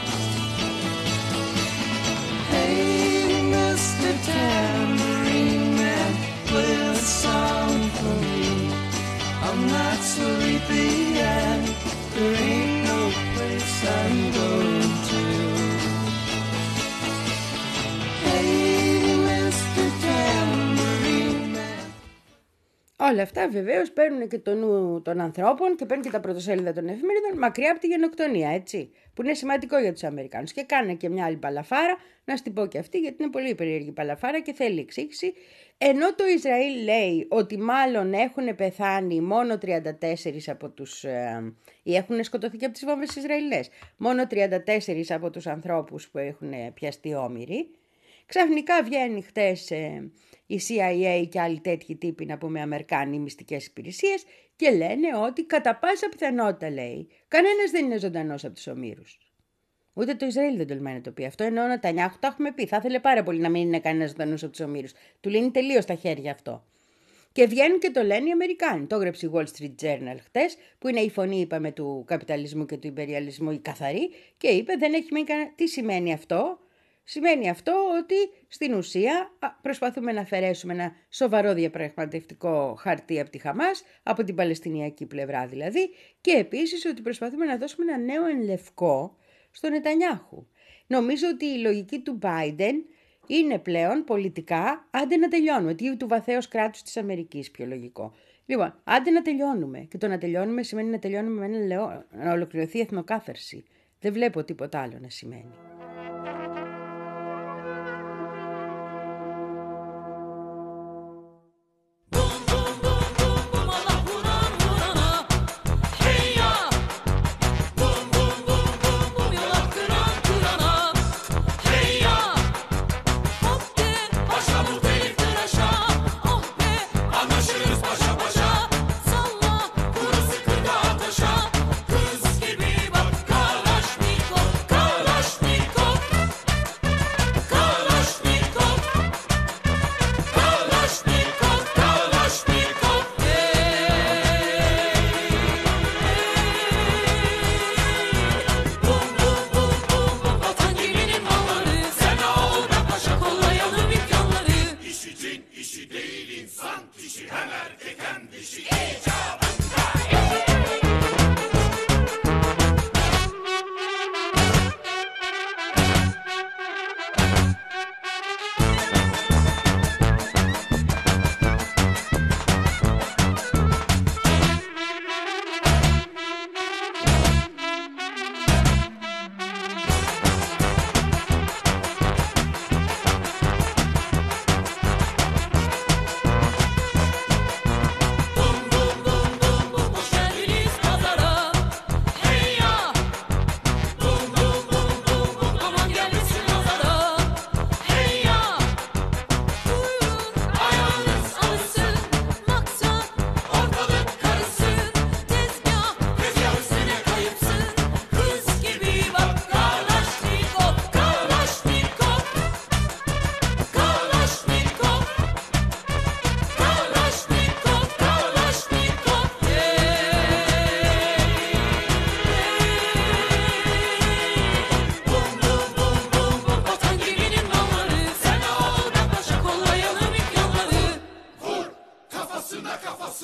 Tambourine man, play a song for me. I'm not sleepy and there ain't no place I'm going to. Hey, Mister Tambourine man. Όλα αυτά βεβαίως παίρνουν και το νου των ανθρώπων και παίρνουν και τα πρωτοσέλιδα των εφημερίδων μακριά από τη γενοκτονία, έτσι. Που είναι σημαντικό για τους Αμερικάνους. Και κάνε και μια άλλη παλαφάρα, να στην πω και αυτή, γιατί είναι πολύ περίεργη παλαφάρα και θέλει εξήγηση. Ενώ το Ισραήλ λέει ότι μάλλον έχουν πεθάνει μόνο τριάντα τέσσερις από τους, ε, ή έχουν σκοτωθεί και από τις βόμβες Ισραηλές, μόνο τριάντα τέσσερις από τους ανθρώπους που έχουν πιαστεί όμοιροι. Ξαφνικά βγαίνει χτες ε, η σι άι έι και άλλοι τέτοιοι τύποι, να πούμε Αμερικάνοι μυστικές υπηρεσίες, και λένε ότι κατά πάσα πιθανότητα, λέει, κανένας δεν είναι ζωντανός από τους ομήρους. Ούτε το Ισραήλ δεν τολμάει να το πει αυτό, ενώ ο Νετανιάχου το έχουμε πει. Θα ήθελε πάρα πολύ να μην είναι κανένας ζωντανός από τους ομήρους. Του λύνει τελείως τα χέρια αυτό. Και βγαίνουν και το λένε οι Αμερικάνοι. Το έγραψε η Wall Street Journal χτες, που είναι η φωνή, είπαμε, του καπιταλισμού και του ιμπεριαλισμού, η καθαρή, και είπε δεν έχει μείνει κανένα. Τι σημαίνει αυτό? Σημαίνει αυτό ότι στην ουσία προσπαθούμε να αφαιρέσουμε ένα σοβαρό διαπραγματευτικό χαρτί από τη Χαμάς, από την Παλαιστινιακή πλευρά δηλαδή, και επίσης ότι προσπαθούμε να δώσουμε ένα νέο ενλευκό στον Νετανιάχου. Νομίζω ότι η λογική του Biden είναι πλέον πολιτικά άντε να τελειώνουμε, τι του βαθέως κράτους της Αμερικής πιο λογικό. Λοιπόν, άντε να τελειώνουμε, και το να τελειώνουμε σημαίνει να τελειώνουμε με ένα λεό, να ολοκληρωθεί η εθνοκάθαρση. Δεν βλέπω τίποτα άλλο να σημαίνει. Kalaşnikov, Kalaşnikov.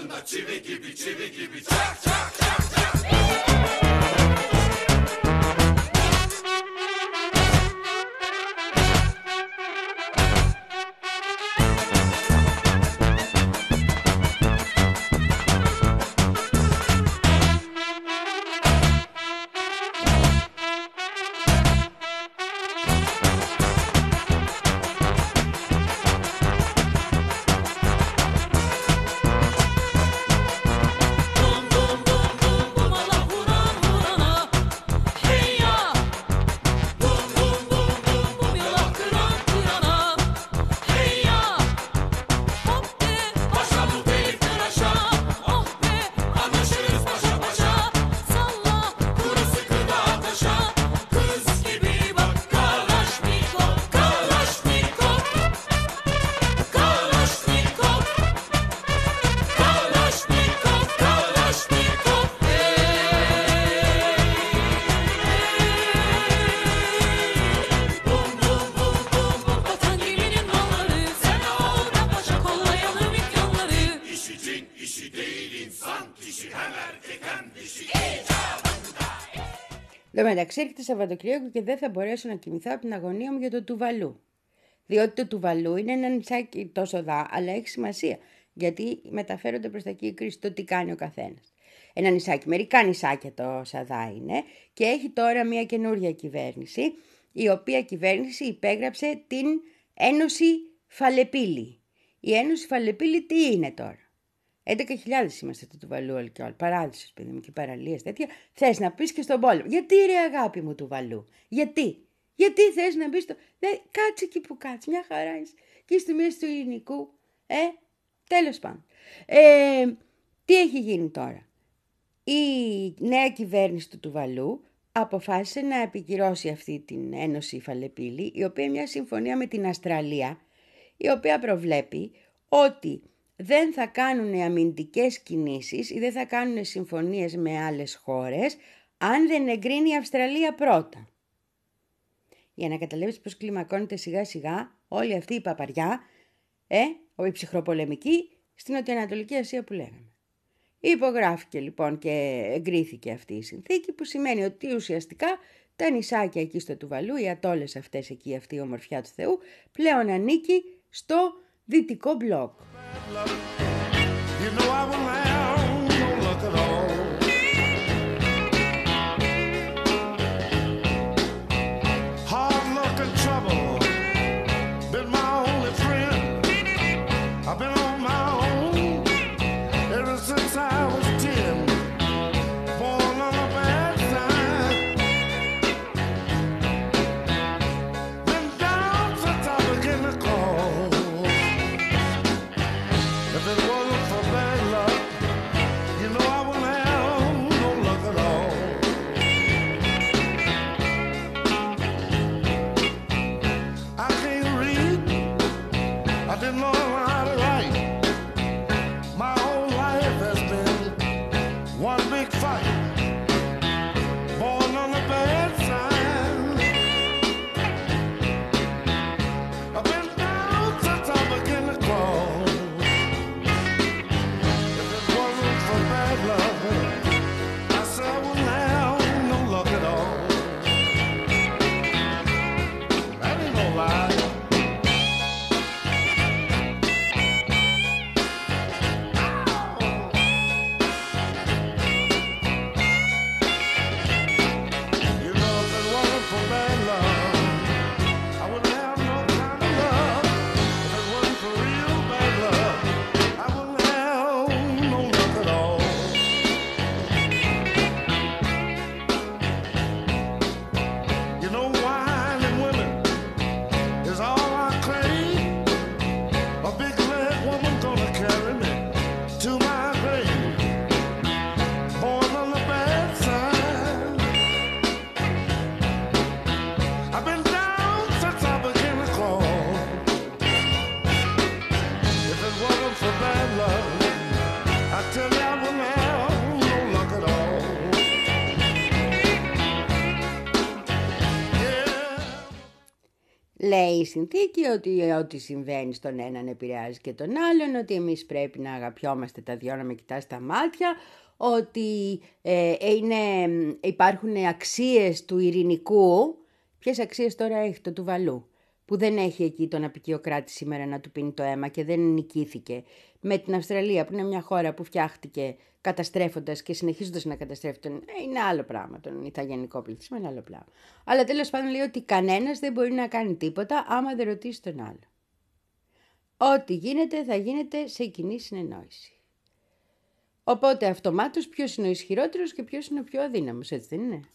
Εν τω μεταξύ έρχεται Σαββατοκύριακο και δεν θα μπορέσω να κοιμηθώ από την αγωνία μου για το Τουβαλού. Διότι το Τουβαλού είναι ένα νησάκι τόσο δά, αλλά έχει σημασία. Γιατί μεταφέρονται προς τα εκεί οι κρίσεις, το τι κάνει ο καθένας. Ένα νησάκι, μερικά νησάκια το Σαδά είναι και έχει τώρα μια καινούρια κυβέρνηση, η οποία κυβέρνηση υπέγραψε την Ένωση Φαλεπίλη. Η Ένωση Φαλεπίλη τι είναι τώρα? έντεκα χιλιάδες είμαστε το Τουβαλού όλοι και όλοι. Παράδεισος, παιδί μου, και παραλίες τέτοια. Θες να πεις και στον πόλεμο. Γιατί ρε αγάπη μου Τουβαλού? Γιατί? Γιατί θες να μπεις στο... Δε, κάτσε εκεί που κάτσε, μια χαρά είσαι. Και στη μέση του ειρηνικού. Ε, τέλος πάντων. Ε, τι έχει γίνει τώρα? Η νέα κυβέρνηση του Τουβαλού αποφάσισε να επικυρώσει αυτή την Ένωση Φαλεπίλη, η οποία είναι μια συμφωνία με την Αυστραλία, η οποία προβλέπει ότι δεν θα κάνουν αμυντικές κινήσεις ή δεν θα κάνουν συμφωνίες με άλλες χώρες αν δεν εγκρίνει η Αυστραλία πρώτα. Για να καταλάβεις πώς κλιμακώνεται σιγά σιγά όλη αυτή η παπαριά, ε, η ψυχροπολεμική στην Νοτιοανατολική Ασία που λέγαμε. Υπογράφηκε λοιπόν και εγκρίθηκε αυτή η συνθήκη, που σημαίνει ότι ουσιαστικά τα νησάκια εκεί στο Τουβαλού, οι ατόλες αυτές εκεί, αυτή η ομορφιά του Θεού, πλέον ανήκει στο δυτικό μπλοκ. You know I will have no luck at all. Hard luck and trouble been my only friend. I've been on my own ever since I was ten. Born on a bad side, been down since I began to crawl. If it wasn't for bad luck, you know I wouldn't have no luck at all. I can't read, I didn't know how to write. My whole life has been one big fight. Born on the bad side, I've been down since I began to crawl. λέει η συνθήκη ότι ό,τι συμβαίνει στον έναν επηρεάζει και τον άλλον, ότι εμείς πρέπει να αγαπιόμαστε τα δυο, να με κοιτάς στα μάτια, ότι ε, είναι, υπάρχουν αξίες του ειρηνικού. Ποιες αξίες τώρα έχει το Τουβαλού, που δεν έχει εκεί τον απικιοκράτη σήμερα να του πίνει το αίμα και δεν νικήθηκε, με την Αυστραλία που είναι μια χώρα που φτιάχτηκε καταστρέφοντας και συνεχίζοντας να καταστρέφει τον... είναι άλλο πράγμα, τον ηθαγενικό πληθυσμό είναι άλλο πράγμα. Αλλά τέλος πάντων λέει ότι κανένας δεν μπορεί να κάνει τίποτα άμα δεν ρωτήσει τον άλλο. Ό,τι γίνεται θα γίνεται σε κοινή συνεννόηση. Οπότε αυτομάτως ποιος είναι ο ισχυρότερος και ποιος είναι ο πιο αδύναμος, έτσι δεν είναι?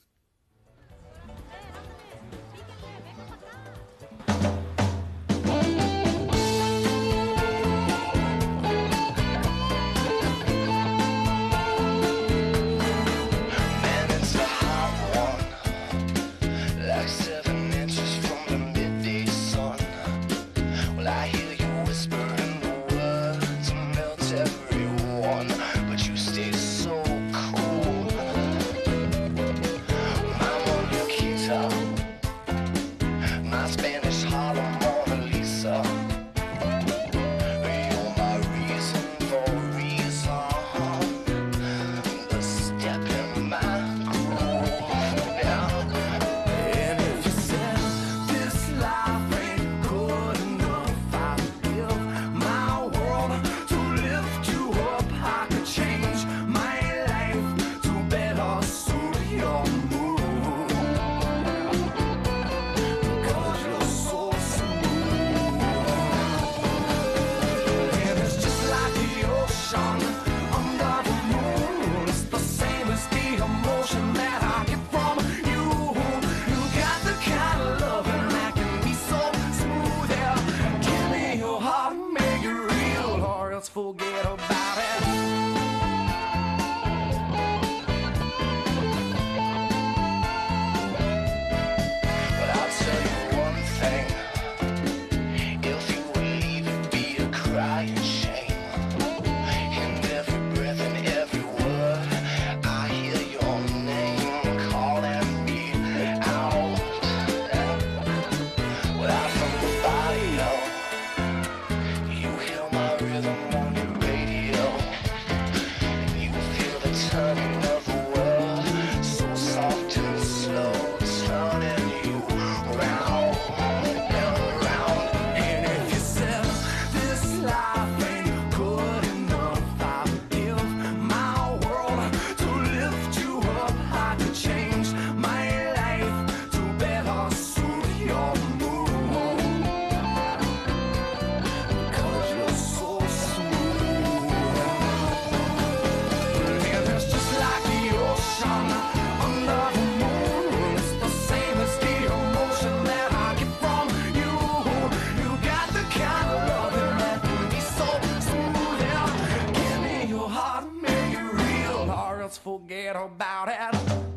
Forget about it.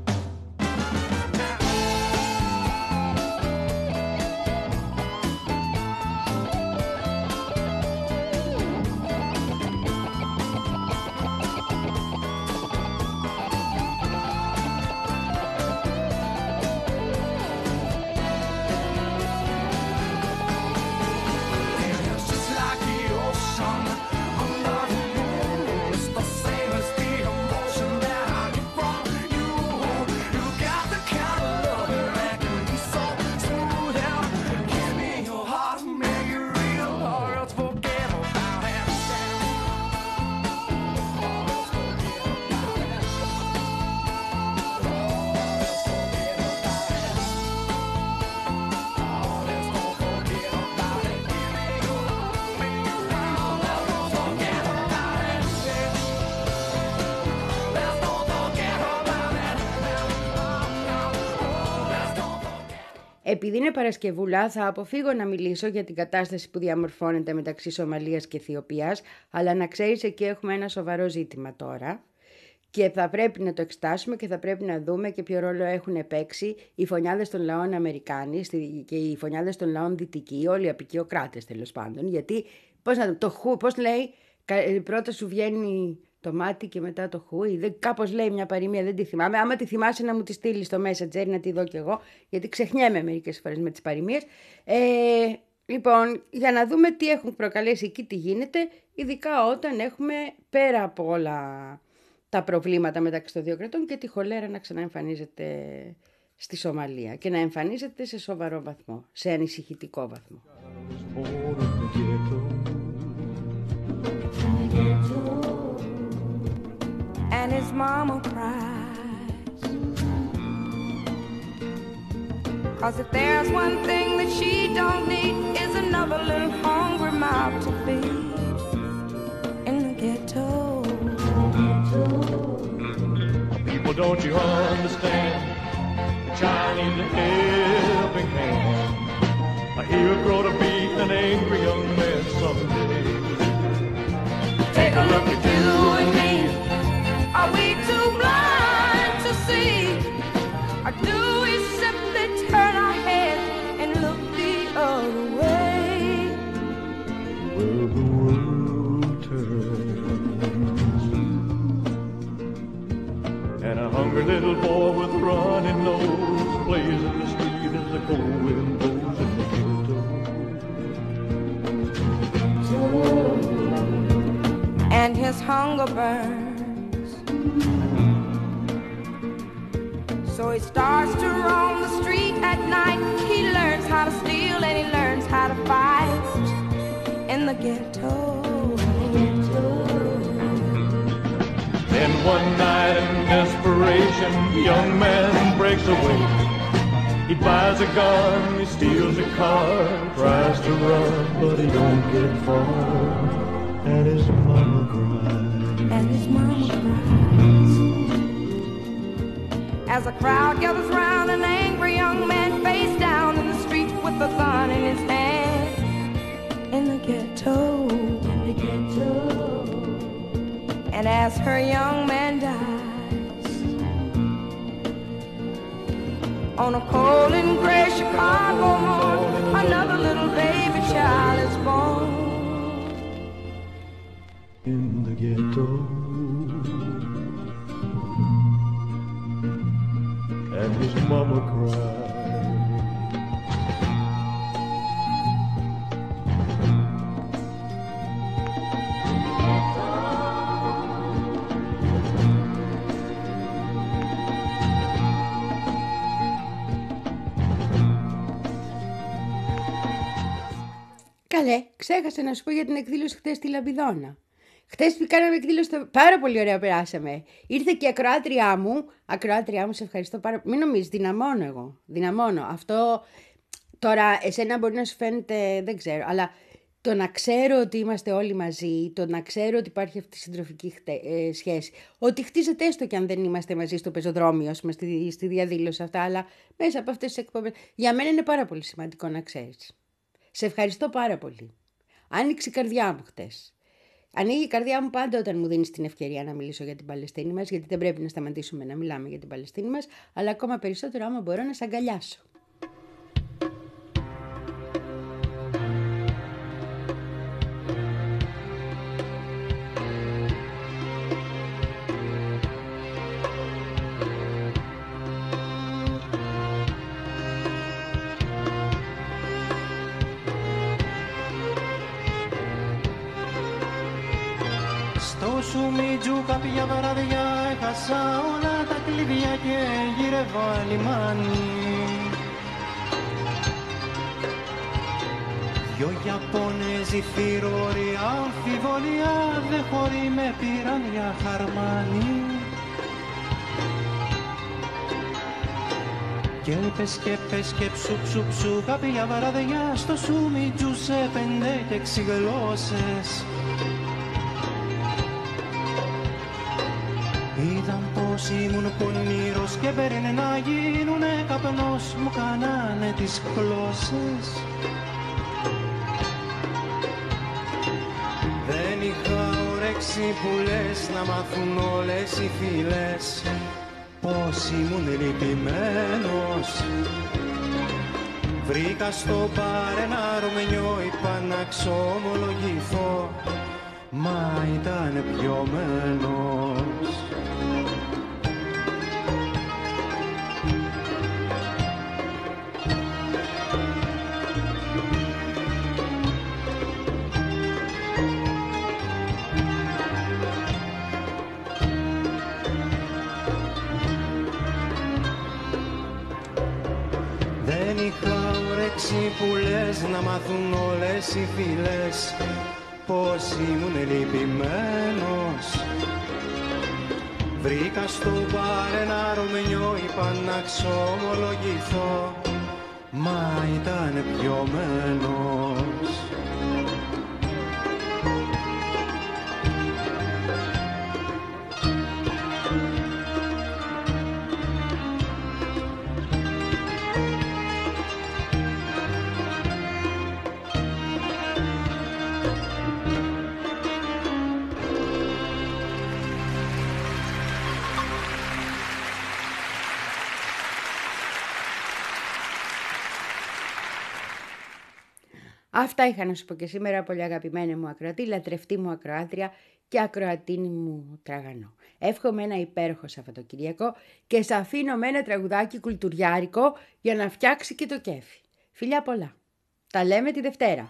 Επειδή είναι Παρασκευούλα, θα αποφύγω να μιλήσω για την κατάσταση που διαμορφώνεται μεταξύ Σομαλίας και Αιθιοπίας, αλλά να ξέρεις, εκεί έχουμε ένα σοβαρό ζήτημα τώρα και θα πρέπει να το εξετάσουμε και θα πρέπει να δούμε και ποιο ρόλο έχουν παίξει οι φωνιάδες των λαών Αμερικάνοι και οι φωνιάδες των λαών Δυτικοί, όλοι οι απικιοκράτες τέλος πάντων, γιατί πώς, να, το, πώς λέει, πρώτα σου βγαίνει Το μάτι και μετά το χούι. Δεν, κάπως λέει μια παροιμία, δεν τη θυμάμαι. Άμα τη θυμάσαι να μου τη στείλει στο Messenger να τη δω κι εγώ, γιατί ξεχνιέμαι μερικές φορές με τις παροιμίες. Ε, λοιπόν, για να δούμε τι έχουν προκαλέσει εκεί, τι γίνεται, ειδικά όταν έχουμε πέρα από όλα τα προβλήματα μεταξύ των δύο κρατών και τη χολέρα να ξαναεμφανίζεται στη Σομαλία και να εμφανίζεται σε σοβαρό βαθμό, σε ανησυχητικό βαθμό. And his mama cries, 'cause if there's one thing that she don't need is another little hungry mouth to feed in the ghetto. People, don't you understand? The Chinese a helping hand. He'll grow to be an angry young man someday. Take a look at you and me. Are we too blind to see? Or do we simply turn our heads and look the other way? Well, the world turns, and a hungry little boy with a running nose plays in the street as the cold wind blows in the ghetto. And his hunger burns. So he starts to roam the street at night. He learns how to steal and he learns how to fight in the ghetto. Then one night in desperation, the young man breaks away. He buys a gun, he steals a car, tries to run, but he don't get far. And his mama cries. And his mama cries. As a crowd gathers round an angry young man face down in the street with a gun in his hand. In the ghetto. In the ghetto. And as her young man dies, on a cold and gray Chicago morn, another little baby child is born. In the ghetto. And his mama cried. Καλέ, ξέχασα να σου πω για την εκδήλωση χτες στη Λαμπιδόνα. Χτες που κάναμε εκδήλωση, πάρα πολύ ωραία περάσαμε. Ήρθε και η ακροάτριά μου. Ακροάτριά μου, σε ευχαριστώ πάρα πολύ. Μην νομίζεις, δυναμώνω εγώ. Δυναμώνω. Αυτό τώρα, εσένα μπορεί να σου φαίνεται, δεν ξέρω, αλλά το να ξέρω ότι είμαστε όλοι μαζί, το να ξέρω ότι υπάρχει αυτή η συντροφική χτε, ε, σχέση, ότι χτίζεται έστω και αν δεν είμαστε μαζί στο πεζοδρόμιο, πούμε, στη, στη διαδήλωση αυτά, αλλά μέσα από αυτές τις εκπομπές. Για μένα είναι πάρα πολύ σημαντικό να ξέρεις. Σε ευχαριστώ πάρα πολύ. Άνοιξε η καρδιά μου χτες. Ανοίγει η καρδιά μου πάντα όταν μου δίνεις την ευκαιρία να μιλήσω για την Παλαιστίνη μας, γιατί δεν πρέπει να σταματήσουμε να μιλάμε για την Παλαιστίνη μας, αλλά ακόμα περισσότερο άμα μπορώ να σ' αγκαλιάσω. Στο Σουμιτζού κάποια βράδια έχασα όλα τα κλειδιά και γύρευα λιμάνι. Δυο Ιαπώνεζοι θηροροί, αμφιβολία δε χωρί με πήραν για χαρμάνι. Και πες και πες και ψου ψου ψου κάποια βράδια στο Σουμιτζού σε πέντε και έξι γλώσσες. Είδαν πως ήμουν πονηρός και παίρνε να γίνουνε καπνός, μου κάνανε τις γλώσσες. Δεν είχα όρεξη που λες να μάθουν όλες οι φίλες πως ήμουν λυπημένος. Βρήκα στο μπαρ ένα Ρουμενιό, είπα να ξομολογηθώ, μα ήταν πιωμένος. έτσι που λες να μάθουν όλες οι φίλες πως ήμουν λυπημένος. Βρήκα στο μπαρ ένα Ρωμιό, είπα να ξομολογηθώ, μα ήταν πιωμένος. Αυτά είχα να σου πω και σήμερα, πολύ αγαπημένη μου ακροατή, λατρευτή μου ακροάτρια και ακροατίνη μου τραγανό. Εύχομαι ένα υπέροχο Σαββατοκυριακό και σε αφήνω με ένα τραγουδάκι κουλτουριάρικο για να φτιάξει και το κέφι. Φιλιά πολλά. Τα λέμε τη Δευτέρα.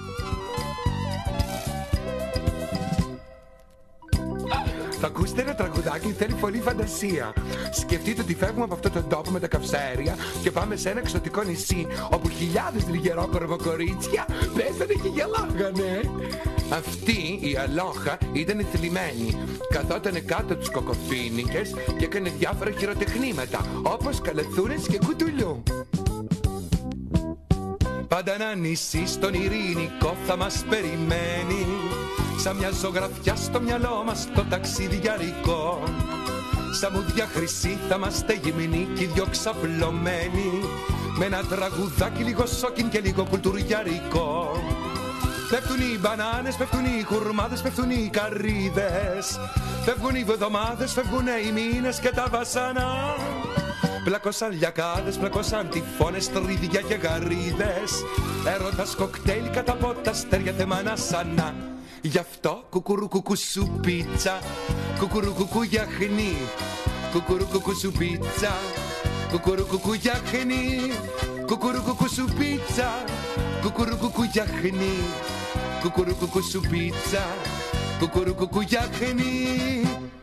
Θα ακούσετε ένα τραγουδάκι, θέλει πολύ φαντασία. Σκεφτείτε ότι φεύγουμε από αυτόν τον τόπο με τα καυσαέρια και πάμε σε ένα εξωτικό νησί όπου χιλιάδες λιγερόκορβο κορίτσια πέθανε και γελάγανε. Αυτή η αλόχα ήταν θλιμμένη. Καθότανε κάτω τους κοκοφίνικες και έκανε διάφορα χειροτεχνήματα όπως καλαθούρες και κουτουλού. Πάντα ένα νησί στον ειρηνικό θα μας περιμένει, σαν μια ζωγραφιά στο μυαλό μας το ταξιδιαρικό. Σαν μουδιά χρυσή θα είμαστε γυμνοί κι οι δυο ξαπλωμένοι, με ένα τραγουδάκι λίγο σόκιν και λίγο κουλτουριαρικό. Πέφτουν οι μπανάνες, πέφτουν οι χουρμάδες, πέφτουν οι καρύδες, φεύγουν οι βδομάδες, φεύγουν οι μήνες και τα βασανά. Πλακώσαν λιακάδες, πλακώσαν τυφώνες, τρίδια και γαρίδες, έρωτας κοκτέιλ κατά από τα αστέρια θεμάνα σανά. Γι' αυτό κουκουρουκουκου σου πίτσα, κουκουρουκουκου γιαχνί, κουκουρουκουκου σου πίτσα, κουκουρουκουκου γιαχνί, κουκουρουκουκου σου πίτσα, κουκουρουκουκου γιαχνί, κουκουρουκουκου σου πίτσα, κουκουρουκουκου γιαχνί.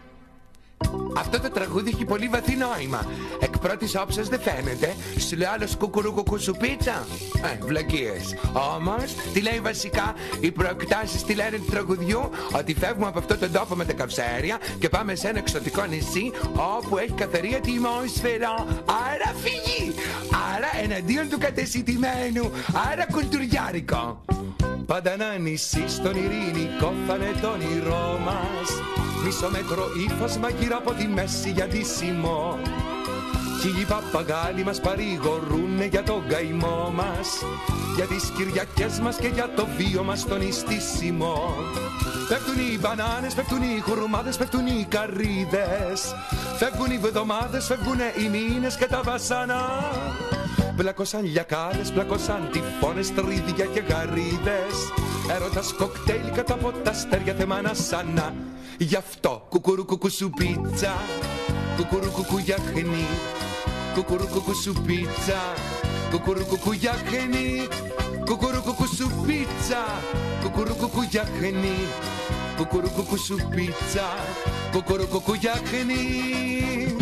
Αυτό το τραγούδι έχει πολύ βαθύ νόημα. Εκ πρώτης όψεως δεν φαίνεται. Σου λέει άλλος κουκουρουκουκου σου πίτσα. Ε, βλακίες. Όμως, τι λέει βασικά, οι προεκτάσεις τι λένε του τραγουδιού, ότι φεύγουμε από αυτόν τον τόπο με τα καυσαέρια και πάμε σε ένα εξωτικό νησί όπου έχει καθαρή ατμόσφαιρα. Άρα φυγή. Άρα εναντίον του κατεσιτημένου. Άρα κουλτουριάρικο. Πάντα ένα νησί στον ειρηνικό θα είναι το όνειρό μας. Μισό μέτρο ύφασμα γύρω από τη μέση για ντύσιμο. Χίλιοι παπαγάλοι μας παρηγορούνε για τον καημό μας, για τις Κυριακές μας και για το βίο μας τον ιστίσιμο. Πέφτουν οι μπανάνες, πέφτουν οι χουρμάδες, πέφτουν οι καρύδες, φεύγουν οι βδομάδες, φεύγουν οι μήνες και τα βασανά. Πλακώσαν λιακάδες, πλακώσαν τυφώνες, τρίδια και γαρίδες, έρωτας κοκτέιλ κατά από τα αστέρια θεμάνα σανά. Γι' αυτό κουκουρουκουκου σου πίτσα, κουκουρουκουκου γιαχνί, κουκουρουκουκου σου πίτσα, κουκουρουκουκου γιαχνί, κουκουρουκουκου σου πίτσα, κουκουρουκουκου γιαχνί, κουκουρουκουκου σου πίτσα, κουκουρουκουκου γιαχνί.